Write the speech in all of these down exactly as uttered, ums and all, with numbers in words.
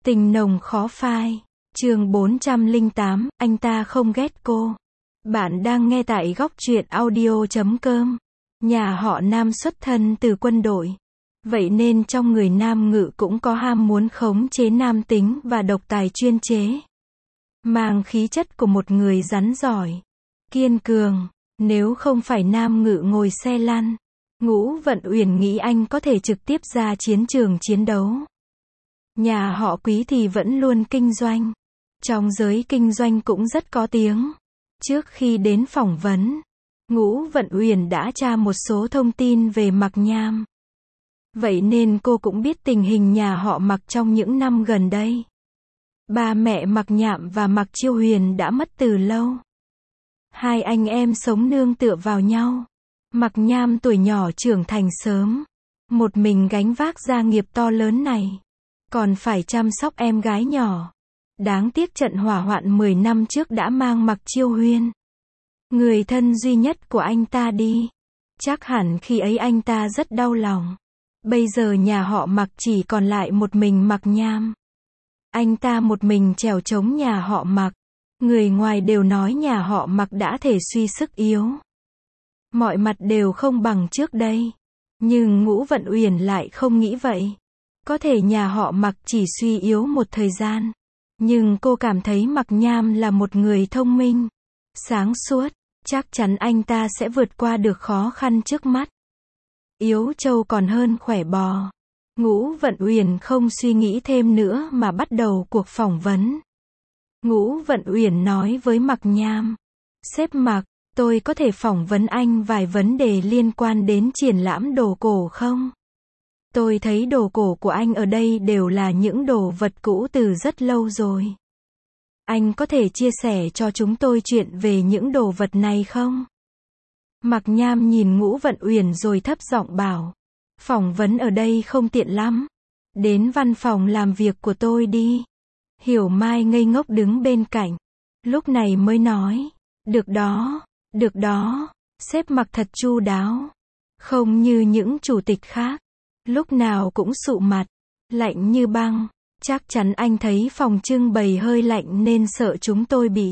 Tình nồng khó phai. Chương bốn trăm lẻ tám, anh ta không ghét cô. Bạn đang nghe tại góc truyện audio chấm com. Nhà họ Nam xuất thân từ quân đội. Vậy nên trong người Nam Ngự cũng có ham muốn khống chế nam tính và độc tài chuyên chế. Mang khí chất của một người rắn giỏi, kiên cường. Nếu không phải Nam Ngự ngồi xe lăn, Ngũ Vận Uyển nghĩ anh có thể trực tiếp ra chiến trường chiến đấu. Nhà họ Quý thì vẫn luôn kinh doanh. Trong giới kinh doanh cũng rất có tiếng. Trước khi đến phỏng vấn, Ngũ Vận Uyển đã tra một số thông tin về Mạc Nham. Vậy nên cô cũng biết tình hình nhà họ Mạc trong những năm gần đây. Ba mẹ Mạc Nham và Mạc Chiêu Huyền đã mất từ lâu. Hai anh em sống nương tựa vào nhau. Mạc Nham tuổi nhỏ trưởng thành sớm, một mình gánh vác gia nghiệp to lớn này, còn phải chăm sóc em gái nhỏ. Đáng tiếc trận hỏa hoạn mười năm trước đã mang Mạc Chiêu Huyền, người thân duy nhất của anh ta đi. Chắc hẳn khi ấy anh ta rất đau lòng. Bây giờ nhà họ Mạc chỉ còn lại một mình Mạc Nham. Anh ta một mình trèo chống nhà họ Mạc. Người ngoài đều nói nhà họ Mạc đã thể suy sức yếu. Mọi mặt đều không bằng trước đây. Nhưng Ngũ Vận Uyển lại không nghĩ vậy. Có thể nhà họ Mạc chỉ suy yếu một thời gian. Nhưng cô cảm thấy Mạc Nham là một người thông minh, sáng suốt. Chắc chắn anh ta sẽ vượt qua được khó khăn trước mắt. Yếu trâu còn hơn khỏe bò. Ngũ Vận Uyển không suy nghĩ thêm nữa mà bắt đầu cuộc phỏng vấn. Ngũ Vận Uyển nói với Mạc Nham: "Sếp Mạc, tôi có thể phỏng vấn anh vài vấn đề liên quan đến triển lãm đồ cổ không? Tôi thấy đồ cổ của anh ở đây đều là những đồ vật cũ từ rất lâu rồi. Anh có thể chia sẻ cho chúng tôi chuyện về những đồ vật này không?" Mạc Nham nhìn Ngũ Vận Uyển rồi thấp giọng bảo: "Phỏng vấn ở đây không tiện lắm. Đến văn phòng làm việc của tôi đi." Hiểu Mai ngây ngốc đứng bên cạnh. Lúc này mới nói: "Được đó, được đó, sếp Mạc thật chu đáo. Không như những chủ tịch khác, lúc nào cũng sụ mặt, lạnh như băng. Chắc chắn anh thấy phòng trưng bày hơi lạnh nên sợ chúng tôi bị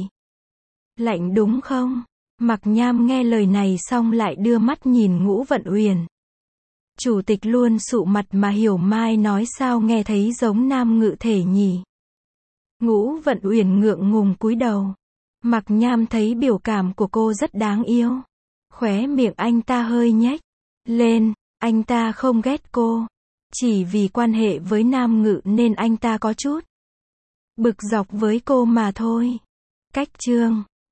lạnh đúng không?" Mạc Nham nghe lời này xong lại đưa mắt nhìn Ngũ Vận Uyển. Chủ tịch luôn sụ mặt mà Hiểu Mai nói sao nghe thấy giống Nam Ngự thể nhỉ? Ngũ Vận Uyển ngượng ngùng cúi đầu. Mạc Nham thấy biểu cảm của cô rất đáng yêu. Khóe miệng anh ta hơi nhếch lên. Anh ta không ghét cô. Chỉ vì quan hệ với Nam Ngự nên anh ta có chút bực dọc với cô mà thôi. Cách chương